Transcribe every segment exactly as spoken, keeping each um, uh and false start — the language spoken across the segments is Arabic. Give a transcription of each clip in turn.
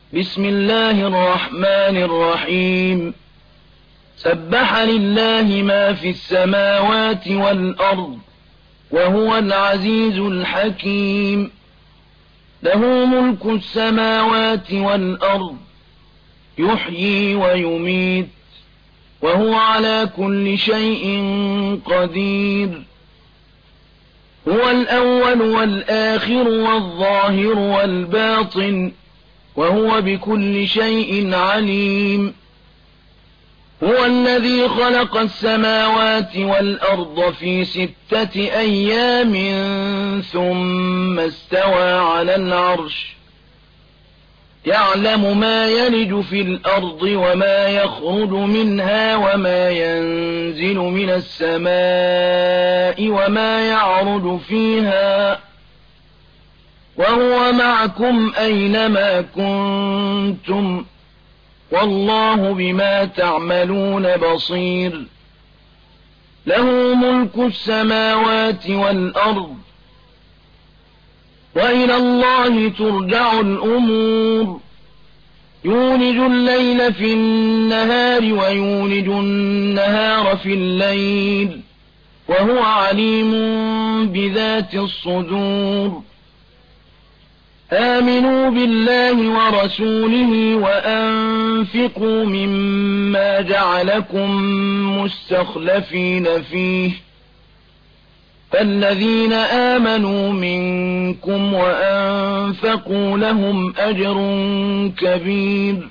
بسم الله الرحمن الرحيم سبح لله ما في السماوات والأرض وهو العزيز الحكيم له ملك السماوات والأرض يحيي ويميت وهو على كل شيء قدير هو الأول والآخر والظاهر والباطن وهو بكل شيء عليم هو الذي خلق السماوات والأرض في ستة أيام ثم استوى على العرش يعلم ما يلج في الأرض وما يخرج منها وما ينزل من السماء وما يعرج فيها وهو معكم أينما كنتم والله بما تعملون بصير له ملك السماوات والأرض وإلى الله ترجع الأمور يولج الليل في النهار ويولج النهار في الليل وهو عليم بذات الصدور آمنوا بالله ورسوله وأنفقوا مما جعلكم مستخلفين فيه فالذين آمنوا منكم وأنفقوا لهم أجر كبير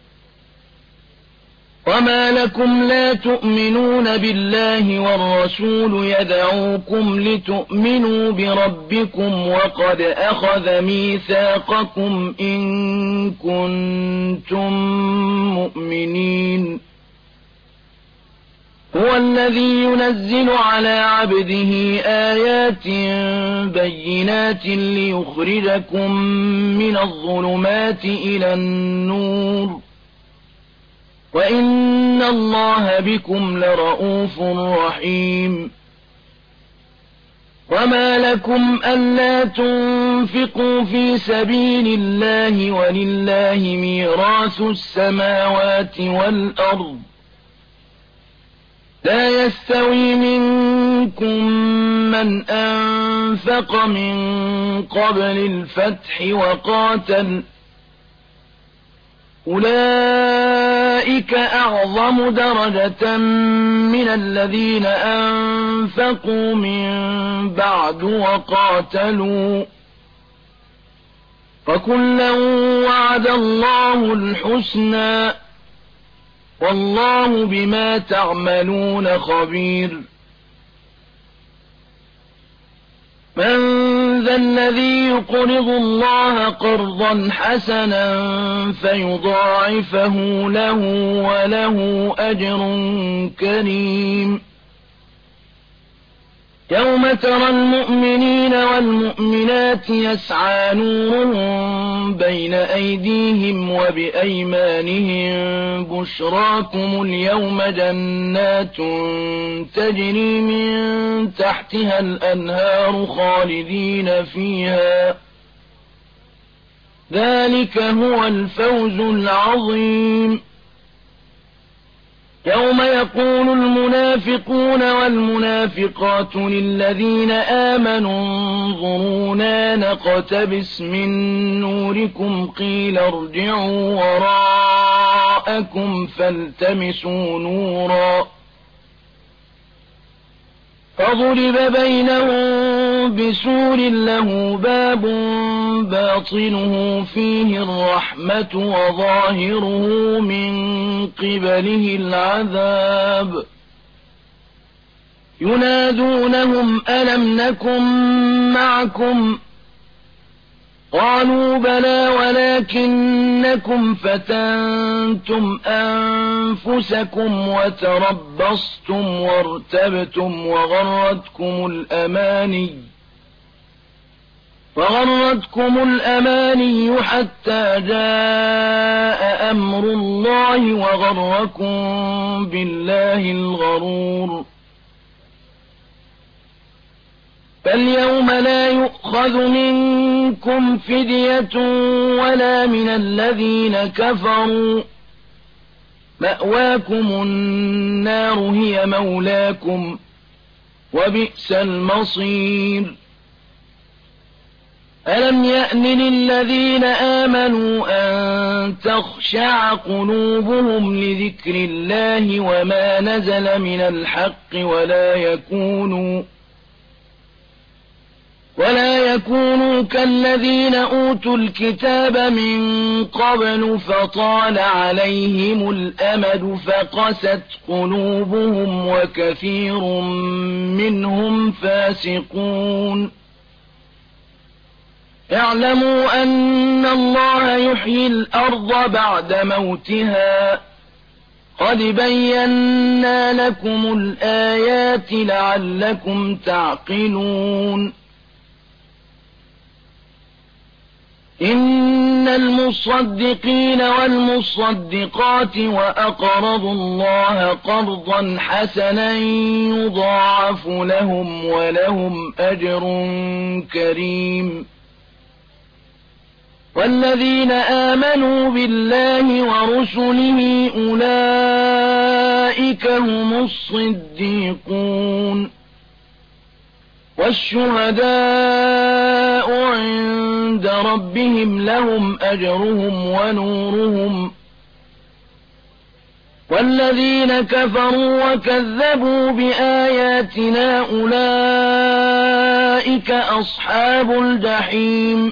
وما لكم لا تؤمنون بالله والرسول يدعوكم لتؤمنوا بربكم وقد أخذ ميثاقكم إن كنتم مؤمنين هو الذي ينزل على عبده آيات بينات ليخرجكم من الظلمات إلى النور وإن الله بكم لرءوف رحيم وما لكم ألا تنفقوا في سبيل الله ولله ميراث السماوات والأرض لا يستوي منكم من أنفق من قبل الفتح وقاتل أولئك أعظم درجة من الذين أنفقوا من بعد وقاتلوا فكلا وعد الله الحسنى والله بما تعملون خبير من ذا الذي يقرض الله قرضا حسنا فيضاعفه له وله أجر كريم يوم ترى المؤمنين والمؤمنات يسعى نورهم بين أيديهم وبأيمانهم بشراكم اليوم جنات تجري من تحتها الأنهار خالدين فيها ذلك هو الفوز العظيم يوم يقول المنافقون والمنافقات للذين آمنوا انظرونا نقتبس من نوركم قيل ارجعوا وراءكم فالتمسوا نورا فضرب بينهم بسور له باب باطنه فيه الرحمة وظاهره من قبله العذاب ينادونهم ألم نكن معكم قالوا بلى ولكنكم فتنتم أنفسكم وتربصتم وارتبتم وغرتكم الأماني وغرتكم الأماني حتى جاء أمر الله وغركم بالله الغرور فاليوم لا يؤخذ منكم فدية ولا من الذين كفروا، مأواكم النار هي مولاكم وبئس المصير. ألم يأن للذين آمنوا أن تخشع قلوبهم لذكر الله وما نزل من الحق ولا يكونوا ولا يكونوا كالذين أوتوا الكتاب من قبل فطال عليهم الأمد فقست قلوبهم وكثير منهم فاسقون. اعلموا أن الله يحيي الأرض بعد موتها، قد بينا لكم الآيات لعلكم تعقلون. إن المصدقين والمصدقات وأقرضوا الله قرضا حسنا يضاعف لهم ولهم أجر كريم. والذين آمنوا بالله ورسله أولئك هم الصديقون والشهداء عند ربهم لهم أجرهم ونورهم. والذين كفروا وكذبوا بآياتنا أولئك أصحاب الجحيم.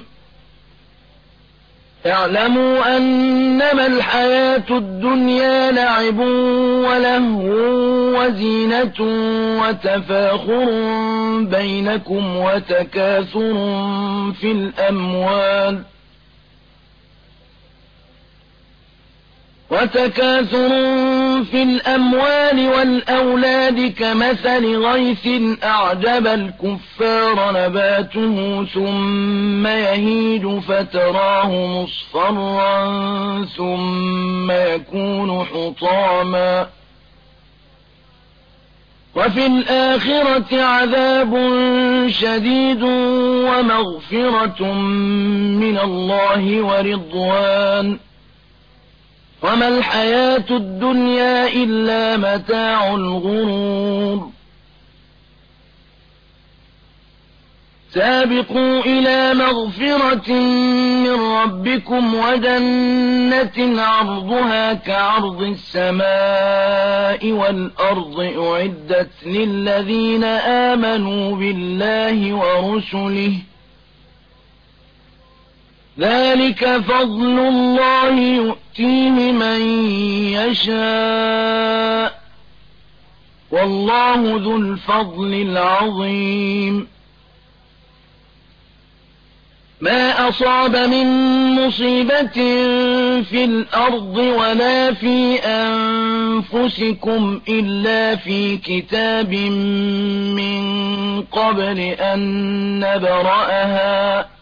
اعلموا أنما الحياة الدنيا لعب ولهو وزينة وتفاخر بينكم وتكاثر في الأموال وتكاثر في الأموال والأولاد كمثل غيث أعجب الكفار نباته ثم يهيج فتراه مصفرا ثم يكون حطاما وفي الآخرة عذاب شديد ومغفرة من الله ورضوان وما الحياة الدنيا إلا متاع الغرور. سابقوا إلى مغفرة من ربكم وجنة عرضها كعرض السماء والأرض أعدت للذين آمنوا بالله ورسله ذلك فضل الله يؤتيه من يشاء والله ذو الفضل العظيم. ما أصاب من مصيبة في الأرض ولا في أنفسكم إلا في كتاب من قبل أن نبرأها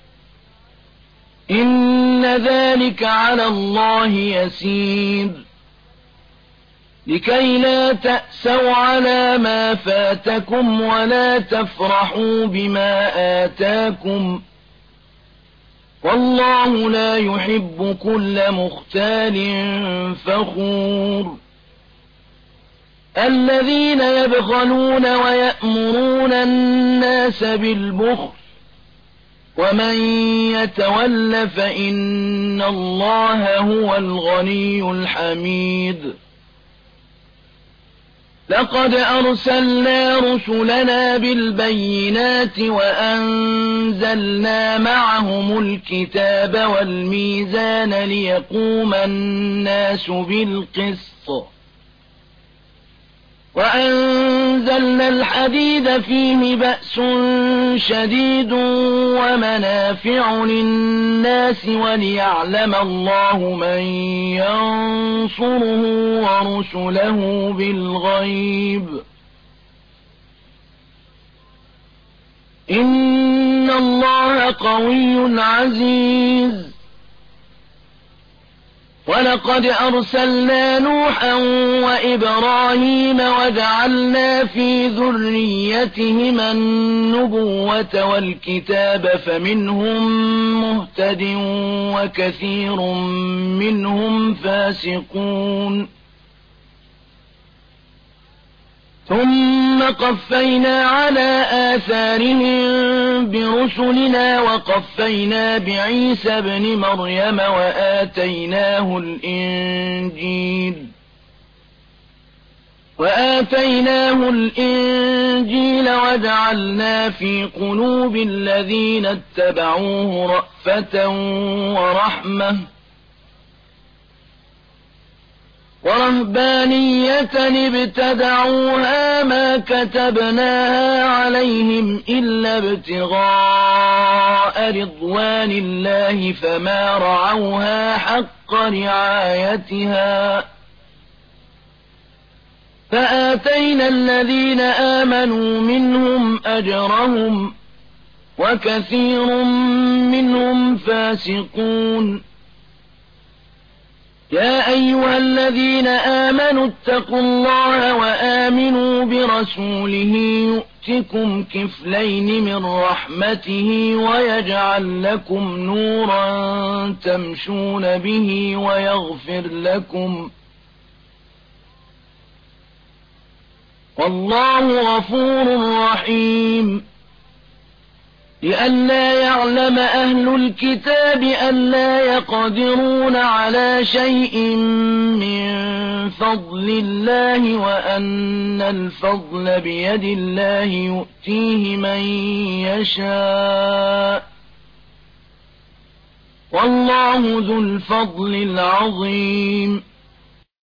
إن ذلك على الله يسير. لكي لا تأسوا على ما فاتكم ولا تفرحوا بما آتاكم والله لا يحب كل مختال فخور. الذين يبخلون ويأمرون الناس بالبخل ومن يتول فإن الله هو الغني الحميد. لقد أرسلنا رسلنا بالبينات وأنزلنا معهم الكتاب والميزان ليقوم الناس بالقسط وأنزلنا الحديد فيه بأس شديد ومنافع للناس وليعلم الله من ينصره ورسله بالغيب إن الله قوي عزيز. ولقد أرسلنا نوحا وإبراهيم وجعلنا في ذريتهما النبوة والكتاب فمنهم مهتد وكثير منهم فاسقون ثم قفينا على آثارهم برسلنا وقفينا بعيسى ابن مريم وآتيناه الإنجيل وآتيناه الإنجيل وجعلنا في قلوب الذين اتبعوه رأفة ورحمة ورهبانية ابتدعوها ما كتبناها عليهم إلا ابتغاء رضوان الله فما رعوها حق رعايتها فآتينا الذين آمنوا منهم أجرهم وكثير منهم فاسقون يا أيها الذين آمنوا اتقوا الله وآمنوا برسوله يؤتكم كفلين من رحمته ويجعل لكم نورا تمشون به ويغفر لكم والله غفور رحيم لئلا يعلم أهل الكتاب ألا يقدرون على شيء من فضل الله وأن الفضل بيد الله يؤتيه من يشاء والله ذو الفضل العظيم